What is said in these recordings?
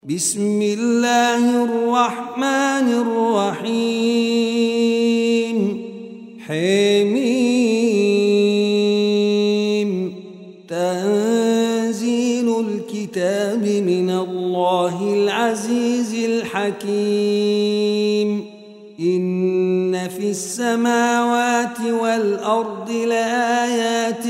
بسم الله الرحمن الرحيم حميم تنزيل الكتاب من الله العزيز الحكيم إن في السماوات والأرض لآيات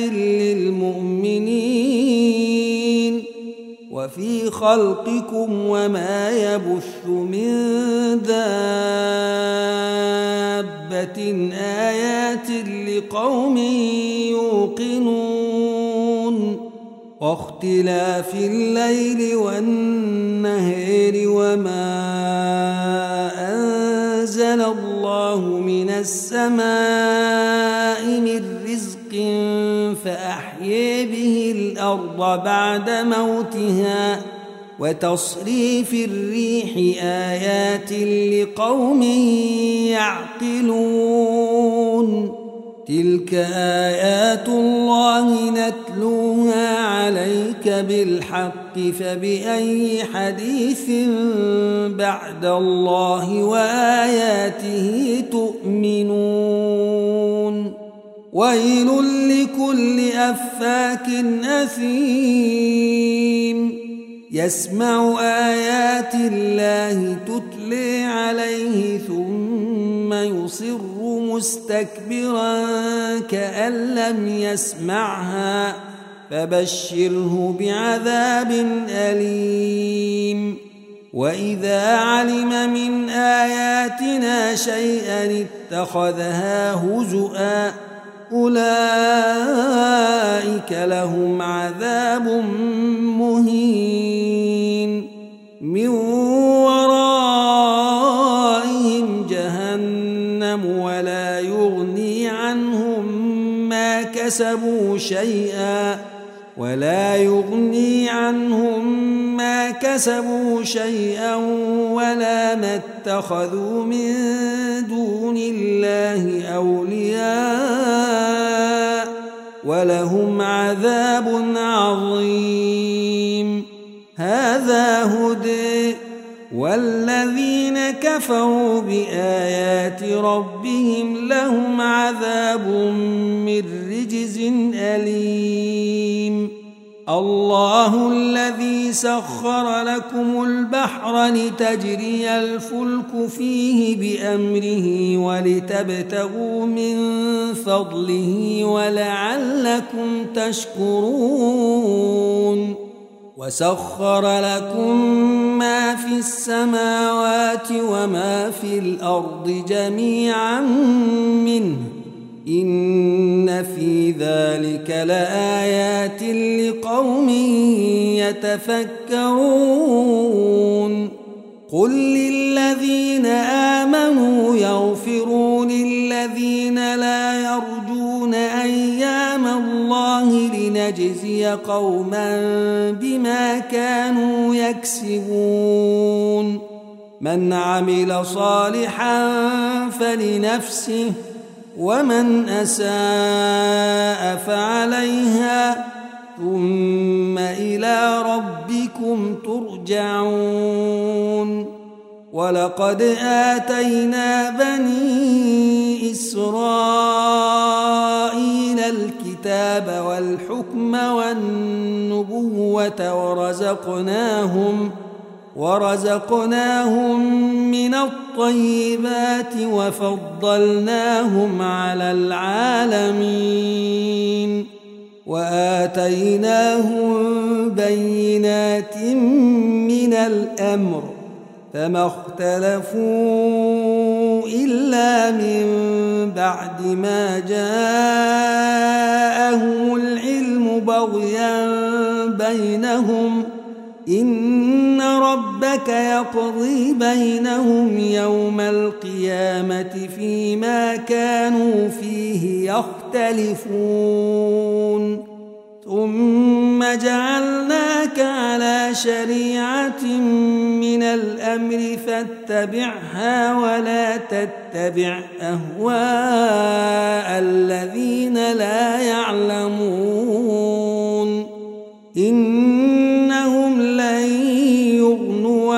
للمؤمنين وفي خلقكم وما يبث من دابة آيات لقوم يوقنون واختلاف الليل والنهار وما أنزل الله من السماء من رزق فأحيي به الأرض بعد موتها وتصريف الريح آيات لقوم يعقلون تلك آيات الله نتلوها عليك بالحق فبأي حديث بعد الله وآياته تؤمنون ويل لكل أفاك أثيم يسمع آيات الله تتلى عليه ثم يصر مستكبرا كأن لم يسمعها فبشره بعذاب أليم وإذا علم من آياتنا شيئا اتخذها هزؤا أولئك لهم عذاب مهين من ورائهم جهنم ولا يغني عنهم ما كسبوا شيئا ولا ما اتخذوا من دون الله أولياء ولهم عذاب عظيم هذا هدى والذين كفروا بآيات ربهم لهم عذاب من رجز أليم الله الذي سخر لكم البحر لتجري الفلك فيه بأمره ولتبتغوا من فضله ولعلكم تشكرون وسخر لكم ما في السماوات وما في الأرض جميعا منه إن في ذلك لآيات لقوم يتفكرون قل للذين آمنوا يغفروا للذين لا يرجون أيام الله لنجزي قوما بما كانوا يكسبون من عمل صالحا فلنفسه ومن أساء فعليها ثم إلى ربكم ترجعون ولقد آتينا بني إسرائيل الكتاب والحكم والنبوة ورزقناهم من الطيبات وفضلناهم على العالمين وآتيناهم بينات من الأمر فما اختلفوا إلا من بعد ما جاءهم العلم بغيا بينهم إن ربك يقضي بينهم يوم القيامة فيما كانوا فيه يختلفون ثم جعلناك على شريعة من الأمر فاتبعها ولا تتبع أهواء الذين لا يعلمون إنهم لن يغنوا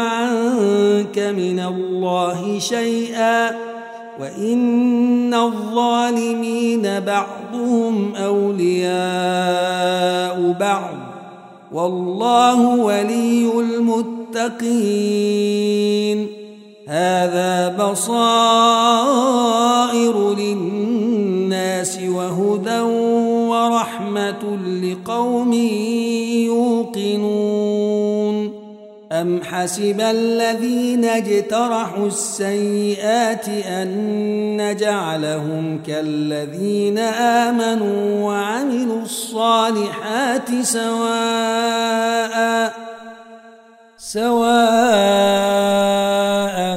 يغنيك من الله شيئا وإن الظالمين بعضهم أولياء بعض والله ولي المتقين. هذا بصائر للناس وهدى ورحمة لقوم يوقنون. أم حسب الذين اجترحوا السيئات أن نجعلهم كالذين آمنوا وعملوا الصالحات سواء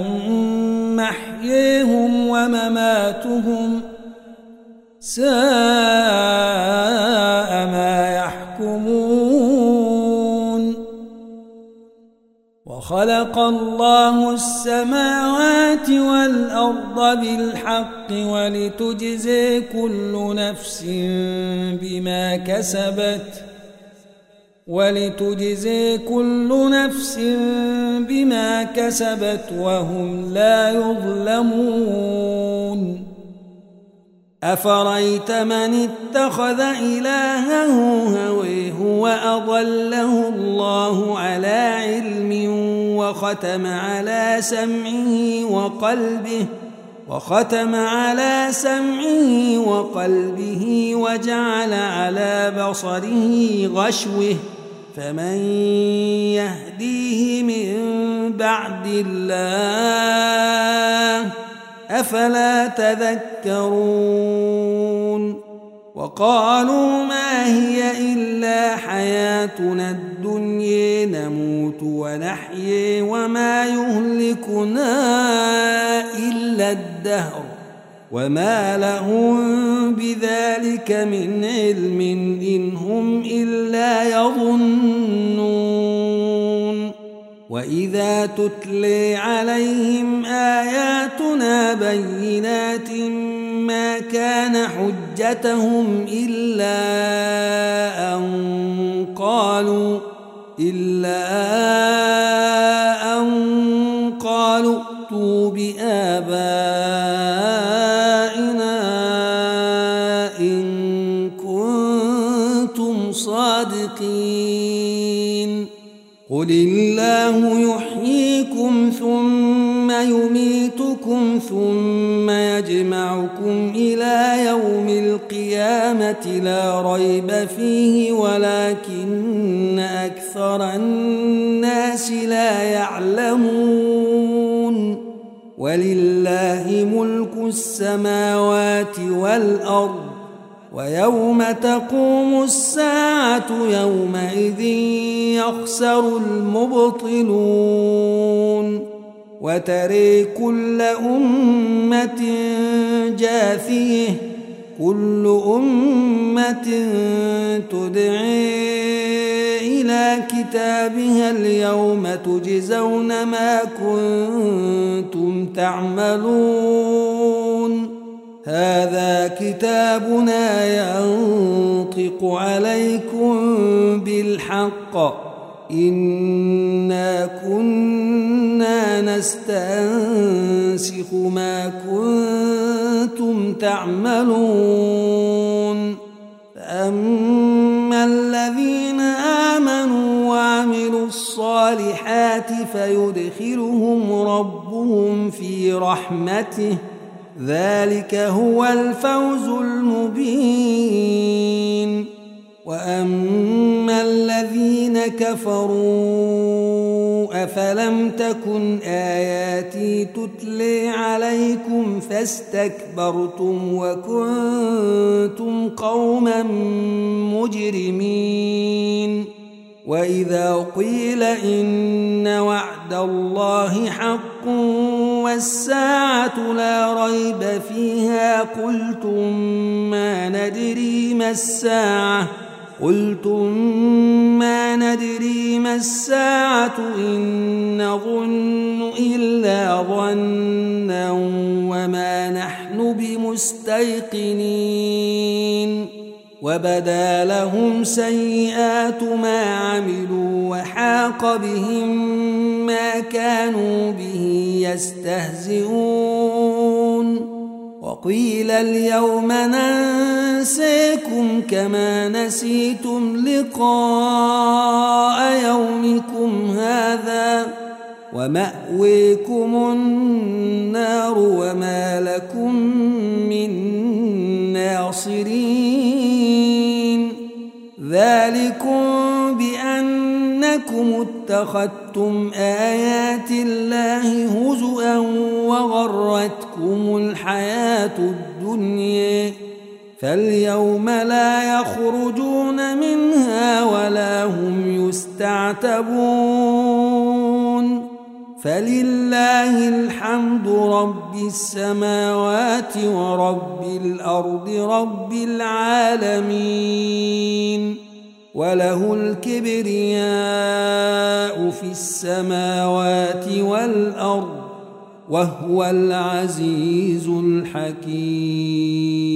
محييهم ومماتهم ساء ما يحكمون. وخلق الله السماوات والأرض بالحق ولتجزي كل نفس بما كسبت وهم لا يظلمون. أفرأيت من اتخذ إلهه هويه وأضله الله على علم وختم على سمعه وقلبه وجعل على بصره غشوة فمن يهديه من بعد الله أفلا تذكرون. وقالوا ما هي إلا حياتنا الدنيا نموت ونحيي وما يهلكنا إلا الدهر وما لهم بذلك من علم إن هم إلا يظنون. وإذا تتلي عليهم آياتنا بينات ما كان حجتهم إلا أن قالوا ائتوا بآبائنا إن كنتم صادقين. قل الله يحييكم ثم يميتكم ثم يجمعكم إلى يوم القيامة لا ريب فيه ولكن أكثر الناس لا يعلمون. ولله ملك السماوات والأرض ويوم تقوم الساعة يومئذ يخسر المبطلون. وترى كل أمة جاثية كل أمة تدعي إلى كتابها اليوم تجزون ما كنتم تعملون. هذا كتابنا ينطق عليكم بالحق إنا كنا نستنسخ ما كنتم تعملون. فأما الذين آمنوا وعملوا الصالحات فيدخلهم ربهم في رحمته ذلك هو الفوز المبين. وأما الذين كفروا أفلم تكن آياتي تتلي عليكم فاستكبرتم وكنتم قوما مجرمين. وإذا قيل إن وعد الله حق والساعة لا ريب فيها قلتم ما ندري ما الساعة إن نظن إلا ظنا وما نحن بمستيقنين. وبدا لهم سيئات ما عملوا وحاق بهم ما كانوا به يستهزئون وقيل اليوم ننساكم كما نسيتم لقاء يومكم هذا ومأويكم النار وما لكم من ناصرين ذلكم بأنكم اتخذتم آيات الله هزؤا وغرتكم الحياة الدنيا فاليوم لا يخرجون منها ولا هم يستعتبون فلله الحمد رب السماوات ورب الأرض رب العالمين وله الكبرياء في السماوات والأرض وهو العزيز الحكيم.